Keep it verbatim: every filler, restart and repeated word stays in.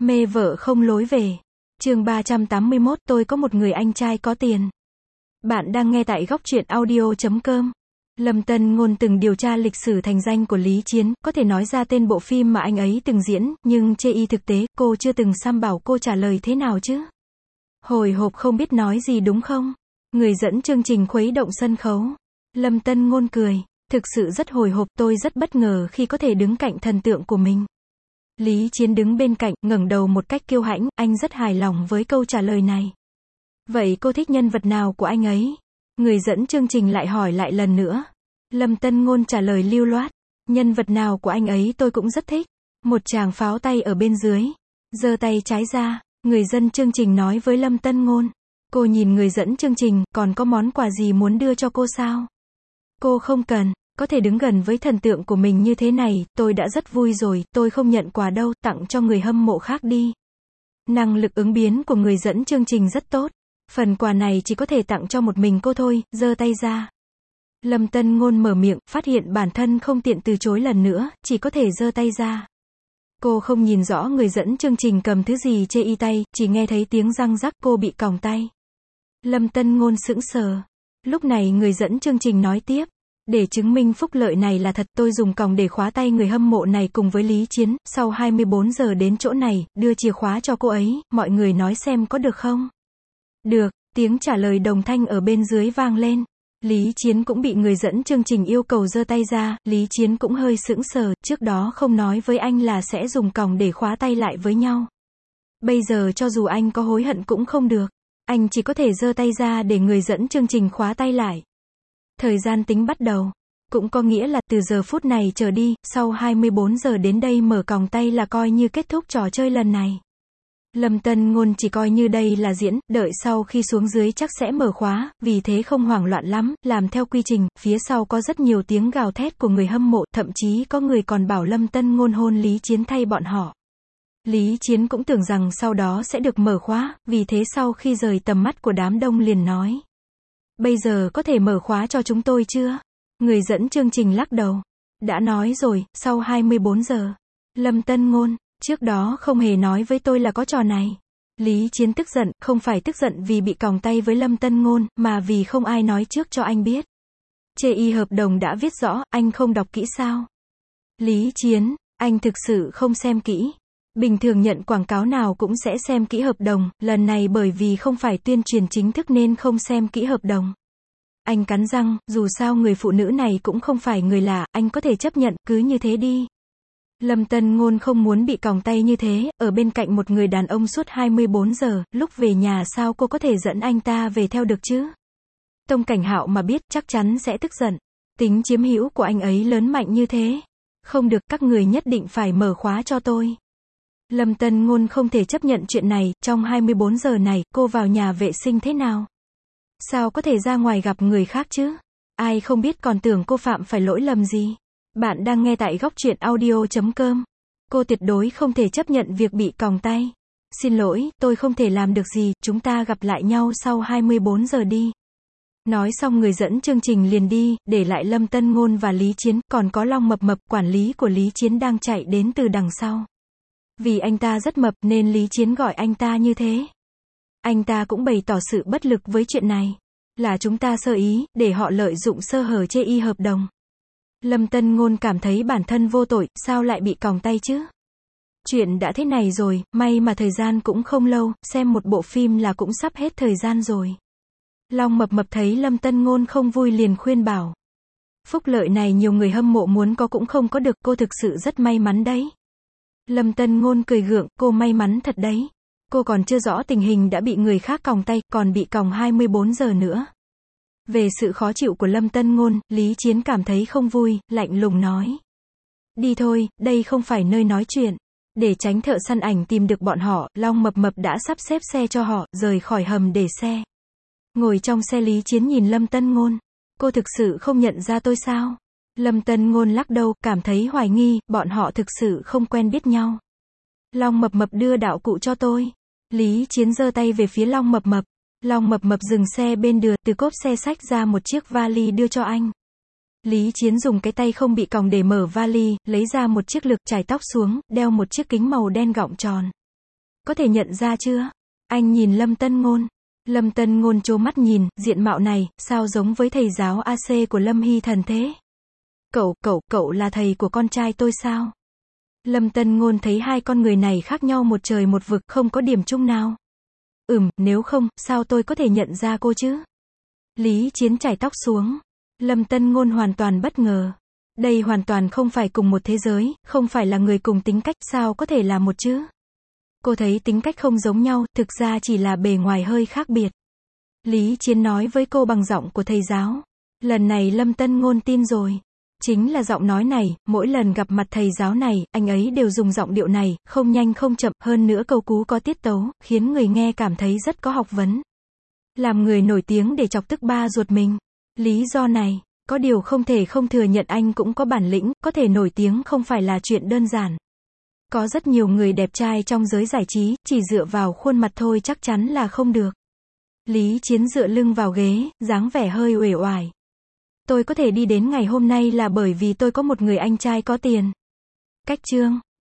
Mê vợ không lối về. Chương ba trăm tám mươi mốt, tôi có một người anh trai có tiền. Bạn đang nghe tại góc truyện audio chấm com. Lâm Tân Ngôn từng điều tra lịch sử thành danh của Lý Chiến, có thể nói ra tên bộ phim mà anh ấy từng diễn, nhưng chê y thực tế, cô chưa từng xăm bảo cô trả lời thế nào chứ. Hồi hộp không biết nói gì đúng không? Người dẫn chương trình khuấy động sân khấu. Lâm Tân Ngôn cười, thực sự rất hồi hộp, tôi rất bất ngờ khi có thể đứng cạnh thần tượng của mình. Lý Chiến đứng bên cạnh, ngẩng đầu một cách kiêu hãnh, anh rất hài lòng với câu trả lời này. Vậy cô thích nhân vật nào của anh ấy? Người dẫn chương trình lại hỏi lại lần nữa. Lâm Tân Ngôn trả lời lưu loát. Nhân vật nào của anh ấy tôi cũng rất thích. Một chàng pháo tay ở bên dưới. Giơ tay trái ra. Người dẫn chương trình nói với Lâm Tân Ngôn. Cô nhìn người dẫn chương trình, còn có món quà gì muốn đưa cho cô sao? Cô không cần. Có thể đứng gần với thần tượng của mình như thế này, tôi đã rất vui rồi, tôi không nhận quà đâu, tặng cho người hâm mộ khác đi. Năng lực ứng biến của người dẫn chương trình rất tốt. Phần quà này chỉ có thể tặng cho một mình cô thôi, giơ tay ra. Lâm Tân Ngôn mở miệng, phát hiện bản thân không tiện từ chối lần nữa, chỉ có thể giơ tay ra. Cô không nhìn rõ người dẫn chương trình cầm thứ gì chê y tay, chỉ nghe thấy tiếng răng rắc, cô bị còng tay. Lâm Tân Ngôn sững sờ. Lúc này người dẫn chương trình nói tiếp. Để chứng minh phúc lợi này là thật, tôi dùng còng để khóa tay người hâm mộ này cùng với Lý Chiến, sau hai mươi bốn giờ đến chỗ này, đưa chìa khóa cho cô ấy, mọi người nói xem có được không? Được, tiếng trả lời đồng thanh ở bên dưới vang lên. Lý Chiến cũng bị người dẫn chương trình yêu cầu giơ tay ra, Lý Chiến cũng hơi sững sờ, trước đó không nói với anh là sẽ dùng còng để khóa tay lại với nhau. Bây giờ cho dù anh có hối hận cũng không được, anh chỉ có thể giơ tay ra để người dẫn chương trình khóa tay lại. Thời gian tính bắt đầu. Cũng có nghĩa là từ giờ phút này trở đi, sau hai mươi bốn giờ đến đây mở còng tay là coi như kết thúc trò chơi lần này. Lâm Tân Ngôn chỉ coi như đây là diễn, đợi sau khi xuống dưới chắc sẽ mở khóa, vì thế không hoảng loạn lắm, làm theo quy trình, phía sau có rất nhiều tiếng gào thét của người hâm mộ, thậm chí có người còn bảo Lâm Tân Ngôn hôn Lý Chiến thay bọn họ. Lý Chiến cũng tưởng rằng sau đó sẽ được mở khóa, vì thế sau khi rời tầm mắt của đám đông liền nói. Bây giờ có thể mở khóa cho chúng tôi chưa? Người dẫn chương trình lắc đầu. Đã nói rồi, sau hai mươi bốn giờ. Lâm Tân Ngôn, trước đó không hề nói với tôi là có trò này. Lý Chiến tức giận, không phải tức giận vì bị còng tay với Lâm Tân Ngôn, mà vì không ai nói trước cho anh biết. Chê y hợp đồng đã viết rõ, anh không đọc kỹ sao? Lý Chiến, anh thực sự không xem kỹ. Bình thường nhận quảng cáo nào cũng sẽ xem kỹ hợp đồng, lần này bởi vì không phải tuyên truyền chính thức nên không xem kỹ hợp đồng. Anh cắn răng, dù sao người phụ nữ này cũng không phải người lạ, anh có thể chấp nhận, cứ như thế đi. Lâm Tân Ngôn không muốn bị còng tay như thế, ở bên cạnh một người đàn ông suốt hai mươi bốn giờ, lúc về nhà sao cô có thể dẫn anh ta về theo được chứ? Tông Cảnh Hạo mà biết chắc chắn sẽ tức giận. Tính chiếm hữu của anh ấy lớn mạnh như thế. Không được, các người nhất định phải mở khóa cho tôi. Lâm Tân Ngôn không thể chấp nhận chuyện này, trong hai mươi bốn giờ này, cô vào nhà vệ sinh thế nào? Sao có thể ra ngoài gặp người khác chứ? Ai không biết còn tưởng cô phạm phải lỗi lầm gì? Bạn đang nghe tại góc truyện audio chấm com. Cô tuyệt đối không thể chấp nhận việc bị còng tay. Xin lỗi, tôi không thể làm được gì, chúng ta gặp lại nhau sau hai mươi bốn giờ đi. Nói xong người dẫn chương trình liền đi, để lại Lâm Tân Ngôn và Lý Chiến, còn có Long Mập Mập, quản lý của Lý Chiến đang chạy đến từ đằng sau. Vì anh ta rất mập nên Lý Chiến gọi anh ta như thế. Anh ta cũng bày tỏ sự bất lực với chuyện này. Là chúng ta sơ ý, để họ lợi dụng sơ hở chê y hợp đồng. Lâm Tân Ngôn cảm thấy bản thân vô tội, sao lại bị còng tay chứ? Chuyện đã thế này rồi, may mà thời gian cũng không lâu, xem một bộ phim là cũng sắp hết thời gian rồi. Long Mập Mập thấy Lâm Tân Ngôn không vui liền khuyên bảo. Phúc lợi này nhiều người hâm mộ muốn có cũng không có được, cô thực sự rất may mắn đấy. Lâm Tân Ngôn cười gượng, cô may mắn thật đấy. Cô còn chưa rõ tình hình đã bị người khác còng tay, còn bị còng hai mươi bốn giờ nữa. Về sự khó chịu của Lâm Tân Ngôn, Lý Chiến cảm thấy không vui, lạnh lùng nói. Đi thôi, đây không phải nơi nói chuyện. Để tránh thợ săn ảnh tìm được bọn họ, Long Mập Mập đã sắp xếp xe cho họ, rời khỏi hầm để xe. Ngồi trong xe Lý Chiến nhìn Lâm Tân Ngôn. Cô thực sự không nhận ra tôi sao? Lâm Tân Ngôn lắc đầu, cảm thấy hoài nghi, bọn họ thực sự không quen biết nhau. Long Mập Mập đưa đạo cụ cho tôi. Lý Chiến giơ tay về phía Long Mập Mập. Long Mập Mập dừng xe bên đường, từ cốp xe xách ra một chiếc vali đưa cho anh. Lý Chiến dùng cái tay không bị còng để mở vali, lấy ra một chiếc lược, chải tóc xuống, đeo một chiếc kính màu đen gọng tròn. Có thể nhận ra chưa? Anh nhìn Lâm Tân Ngôn. Lâm Tân Ngôn trố mắt nhìn, diện mạo này, sao giống với thầy giáo a xê của Lâm Hy Thần thế? Cậu, cậu, cậu là thầy của con trai tôi sao? Lâm Tân Ngôn thấy hai con người này khác nhau một trời một vực, không có điểm chung nào. Ừm, nếu không, sao tôi có thể nhận ra cô chứ? Lý Chiến chải tóc xuống. Lâm Tân Ngôn hoàn toàn bất ngờ. Đây hoàn toàn không phải cùng một thế giới, không phải là người cùng tính cách, sao có thể là một chứ? Cô thấy tính cách không giống nhau, thực ra chỉ là bề ngoài hơi khác biệt. Lý Chiến nói với cô bằng giọng của thầy giáo. Lần này Lâm Tân Ngôn tin rồi. Chính là giọng nói này, mỗi lần gặp mặt thầy giáo này, anh ấy đều dùng giọng điệu này, không nhanh không chậm, hơn nữa câu cú có tiết tấu, khiến người nghe cảm thấy rất có học vấn. Làm người nổi tiếng để chọc tức ba ruột mình. Lý do này, có điều không thể không thừa nhận anh cũng có bản lĩnh, có thể nổi tiếng không phải là chuyện đơn giản. Có rất nhiều người đẹp trai trong giới giải trí, chỉ dựa vào khuôn mặt thôi chắc chắn là không được. Lý Chiến dựa lưng vào ghế, dáng vẻ hơi uể oải. Tôi có thể đi đến ngày hôm nay là bởi vì tôi có một người anh trai có tiền. Cách chương